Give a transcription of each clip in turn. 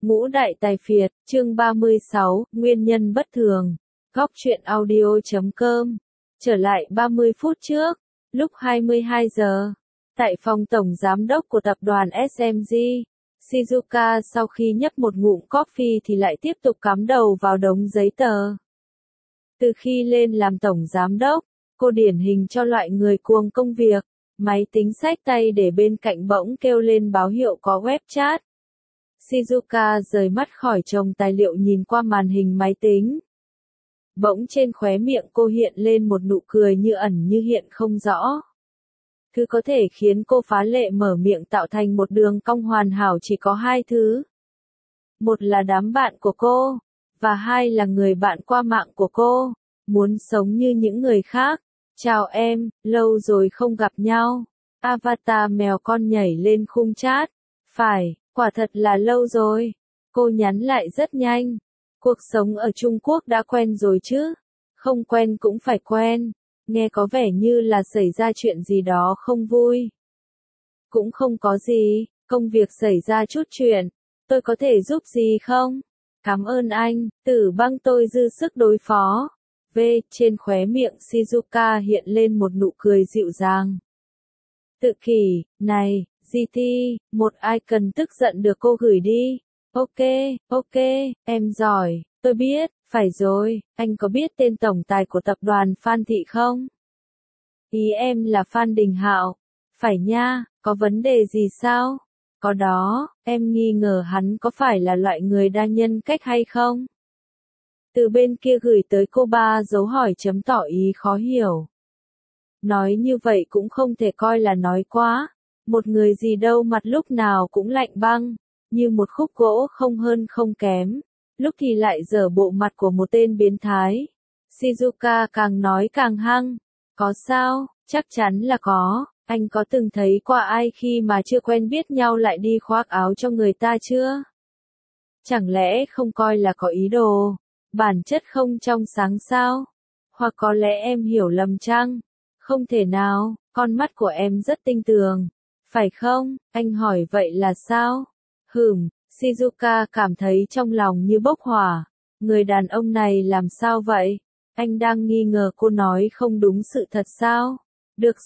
Ngũ đại tài phiệt, chương 36, nguyên nhân bất thường. Góc truyện audio.com. Trở lại 30 phút trước, lúc 22 giờ, tại phòng tổng giám đốc của tập đoàn SMG, Shizuka sau khi nhấp một ngụm coffee thì lại tiếp tục cắm đầu vào đống giấy tờ. Từ khi lên làm tổng giám đốc, cô điển hình cho loại người cuồng công việc, máy tính xách tay để bên cạnh bỗng kêu lên báo hiệu có web chat. Shizuka rời mắt khỏi chồng tài liệu nhìn qua màn hình máy tính. Bỗng trên khóe miệng cô hiện lên một nụ cười như ẩn như hiện không rõ. Thứ có thể khiến cô phá lệ mở miệng tạo thành một đường cong hoàn hảo chỉ có hai thứ. Một là đám bạn của cô, và hai là người bạn qua mạng của cô, muốn sống như những người khác. Chào em, lâu rồi không gặp nhau. Avatar mèo con nhảy lên khung chat. Phải, quả thật là lâu rồi. Cô nhắn lại rất nhanh. Cuộc sống ở Trung Quốc đã quen rồi chứ? Không quen cũng phải quen. Nghe có vẻ như là xảy ra chuyện gì đó không vui. Cũng không có gì, công việc xảy ra chút chuyện. Tôi có thể giúp gì không? Cảm ơn anh, Tử Băng tôi dư sức đối phó. Trên khóe miệng Shizuka hiện lên một nụ cười dịu dàng. Tự kỷ, này, GT, một icon tức giận được cô gửi đi. Ok, em giỏi, tôi biết, phải rồi, anh có biết tên tổng tài của tập đoàn Phan Thị không? Ý em là Phan Đình Hạo. Phải nha, có vấn đề gì sao? Có đó, em nghi ngờ hắn có phải là loại người đa nhân cách hay không? Từ bên kia gửi tới cô 3 dấu hỏi chấm tỏ ý khó hiểu. Nói như vậy cũng không thể coi là nói quá. Một người gì đâu mặt lúc nào cũng lạnh băng, như một khúc gỗ không hơn không kém. Lúc thì lại dở bộ mặt của một tên biến thái. Shizuka càng nói càng hăng. Có sao, chắc chắn là có. Anh có từng thấy qua ai khi mà chưa quen biết nhau lại đi khoác áo cho người ta chưa? Chẳng lẽ không coi là có ý đồ? Bản chất không trong sáng sao? Hoặc có lẽ em hiểu lầm chăng? Không thể nào, con mắt của em rất tinh tường. Phải không? Anh hỏi vậy là sao? Shizuka cảm thấy trong lòng như bốc hỏa. Người đàn ông này làm sao vậy? Anh đang nghi ngờ cô nói không đúng sự thật sao? Được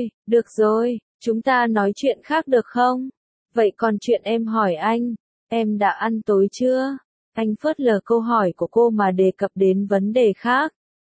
rồi, chúng ta nói chuyện khác được không? Vậy còn chuyện em hỏi anh, em đã ăn tối chưa? Anh phớt lờ câu hỏi của cô mà đề cập đến vấn đề khác.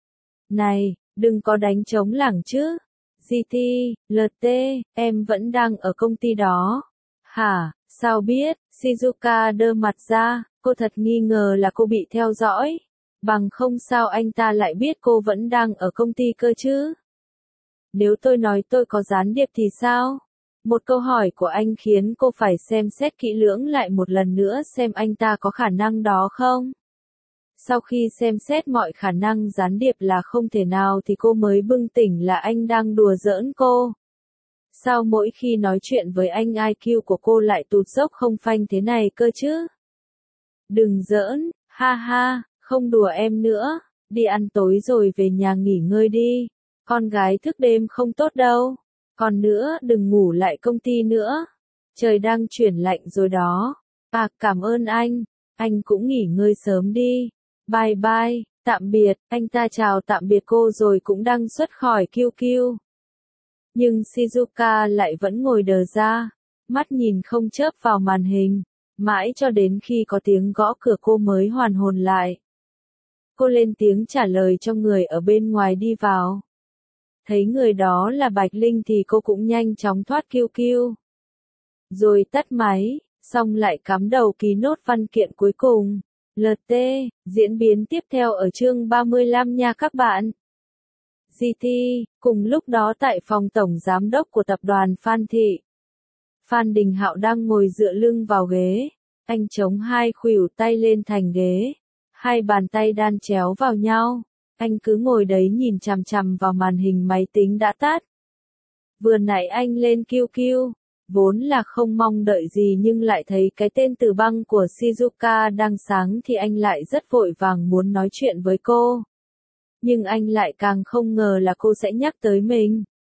Này, đừng có đánh trống lảng chứ. GT, LT, em vẫn đang ở công ty đó. Hả, sao biết? Shizuka đơ mặt ra, cô thật nghi ngờ là cô bị theo dõi. Bằng không sao anh ta lại biết cô vẫn đang ở công ty cơ chứ? Nếu tôi nói tôi có gián điệp thì sao? Một câu hỏi của anh khiến cô phải xem xét kỹ lưỡng lại một lần nữa xem anh ta có khả năng đó không? Sau khi xem xét mọi khả năng gián điệp là không thể nào thì cô mới bừng tỉnh là anh đang đùa giỡn cô. Sao mỗi khi nói chuyện với anh IQ của cô lại tụt dốc không phanh thế này cơ chứ? Đừng giỡn, ha ha, không đùa em nữa, đi ăn tối rồi về nhà nghỉ ngơi đi. Con gái thức đêm không tốt đâu. Còn nữa, đừng ngủ lại công ty nữa. Trời đang chuyển lạnh rồi đó. Cảm ơn anh cũng nghỉ ngơi sớm đi. Bye bye, tạm biệt, anh ta chào tạm biệt cô rồi cũng đang xuất khỏi QQ. Nhưng Shizuka lại vẫn ngồi đờ ra, mắt nhìn không chớp vào màn hình, mãi cho đến khi có tiếng gõ cửa cô mới hoàn hồn lại. Cô lên tiếng trả lời cho người ở bên ngoài đi vào. Thấy người đó là Bạch Linh thì cô cũng nhanh chóng thoát QQ. Rồi tắt máy, xong lại cắm đầu ký nốt văn kiện cuối cùng. LT, diễn biến tiếp theo ở chương 35 nha các bạn. GT, cùng lúc đó tại phòng tổng giám đốc của tập đoàn Phan Thị. Phan Đình Hạo đang ngồi dựa lưng vào ghế. Anh chống hai khuỷu tay lên thành ghế. Hai bàn tay đan chéo vào nhau. Anh cứ ngồi đấy nhìn chằm chằm vào màn hình máy tính đã tắt. Vừa nãy anh lên QQ, vốn là không mong đợi gì nhưng lại thấy cái tên Tử Băng của Shizuka đang sáng thì anh lại rất vội vàng muốn nói chuyện với cô. Nhưng anh lại càng không ngờ là cô sẽ nhắc tới mình.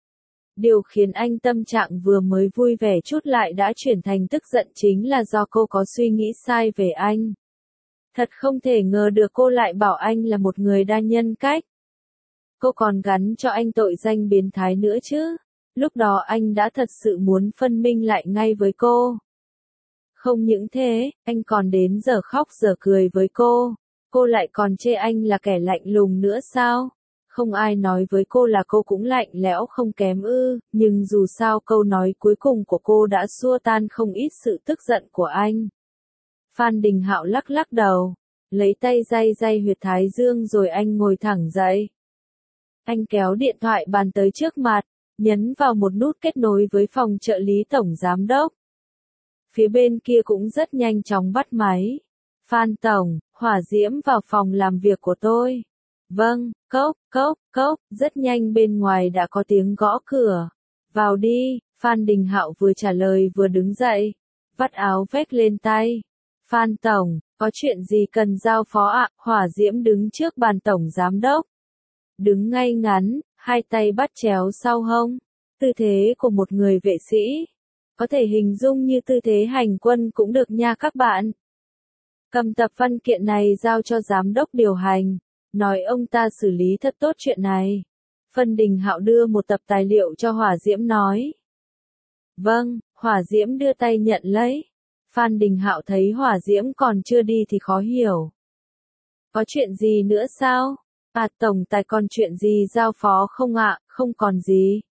Điều khiến anh tâm trạng vừa mới vui vẻ chút lại đã chuyển thành tức giận chính là do cô có suy nghĩ sai về anh. Thật không thể ngờ được cô lại bảo anh là một người đa nhân cách. Cô còn gắn cho anh tội danh biến thái nữa chứ. Lúc đó anh đã thật sự muốn phân minh lại ngay với cô. Không những thế, anh còn đến giờ khóc giờ cười với cô. Cô lại còn chê anh là kẻ lạnh lùng nữa sao? Không ai nói với cô là cô cũng lạnh lẽo không kém ư, nhưng dù sao câu nói cuối cùng của cô đã xua tan không ít sự tức giận của anh. Phan Đình Hạo lắc lắc đầu, lấy tay day day huyệt thái dương rồi anh ngồi thẳng dậy. Anh kéo điện thoại bàn tới trước mặt, nhấn vào một nút kết nối với phòng trợ lý tổng giám đốc. Phía bên kia cũng rất nhanh chóng bắt máy. Phan tổng, hỏa diễm vào phòng làm việc của tôi. Vâng, cốc, cốc, cốc, rất nhanh bên ngoài đã có tiếng gõ cửa. Vào đi, Phan Đình Hạo vừa trả lời vừa đứng dậy, vắt áo vét lên tay. Phan tổng, có chuyện gì cần giao phó ạ? Hỏa diễm đứng trước bàn tổng giám đốc. Đứng ngay ngắn, hai tay bắt chéo sau hông. Tư thế của một người vệ sĩ. Có thể hình dung như tư thế hành quân cũng được nha các bạn. Cầm tập văn kiện này giao cho giám đốc điều hành. Nói ông ta xử lý thật tốt chuyện này. Phan Đình Hạo đưa một tập tài liệu cho Hỏa Diễm nói. Vâng, Hỏa Diễm đưa tay nhận lấy. Phan Đình Hạo thấy Hỏa Diễm còn chưa đi thì khó hiểu. Có chuyện gì nữa sao? À tổng tài còn chuyện gì giao phó không ạ? Không còn gì.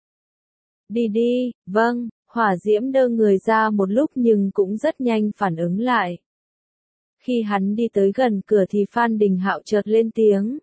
Đi đi, vâng, Hỏa Diễm đơ người ra một lúc nhưng cũng rất nhanh phản ứng lại. Khi hắn đi tới gần cửa thì Phan Đình Hạo chợt lên tiếng.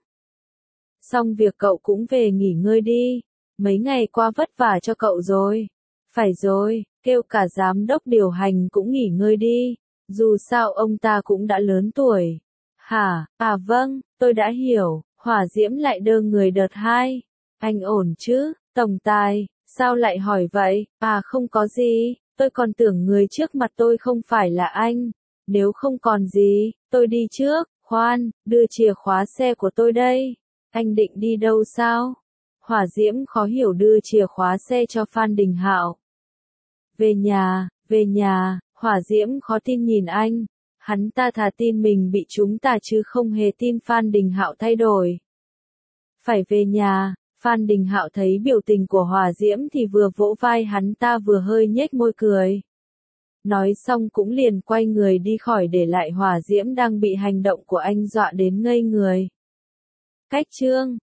Xong việc cậu cũng về nghỉ ngơi đi. Mấy ngày qua vất vả cho cậu rồi. Phải rồi, kêu cả giám đốc điều hành cũng nghỉ ngơi đi. Dù sao ông ta cũng đã lớn tuổi. Hả, à vâng, tôi đã hiểu. Hỏa Diễm lại đơ người đợt hai. Anh ổn chứ, tổng tài, sao lại hỏi vậy? À không có gì, tôi còn tưởng người trước mặt tôi không phải là anh. Nếu không còn gì, tôi đi trước. Khoan, đưa chìa khóa xe của tôi đây. Anh định đi đâu sao? Hỏa Diễm khó hiểu đưa chìa khóa xe cho Phan Đình Hạo. Về nhà, Hỏa Diễm khó tin nhìn anh. Hắn ta thà tin mình bị chúng ta chứ không hề tin Phan Đình Hạo thay đổi. Phải về nhà, Phan Đình Hạo thấy biểu tình của Hỏa Diễm thì vừa vỗ vai hắn ta vừa hơi nhếch môi cười. Nói xong cũng liền quay người đi khỏi để lại Hỏa Diễm đang bị hành động của anh dọa đến ngây người. Cách chương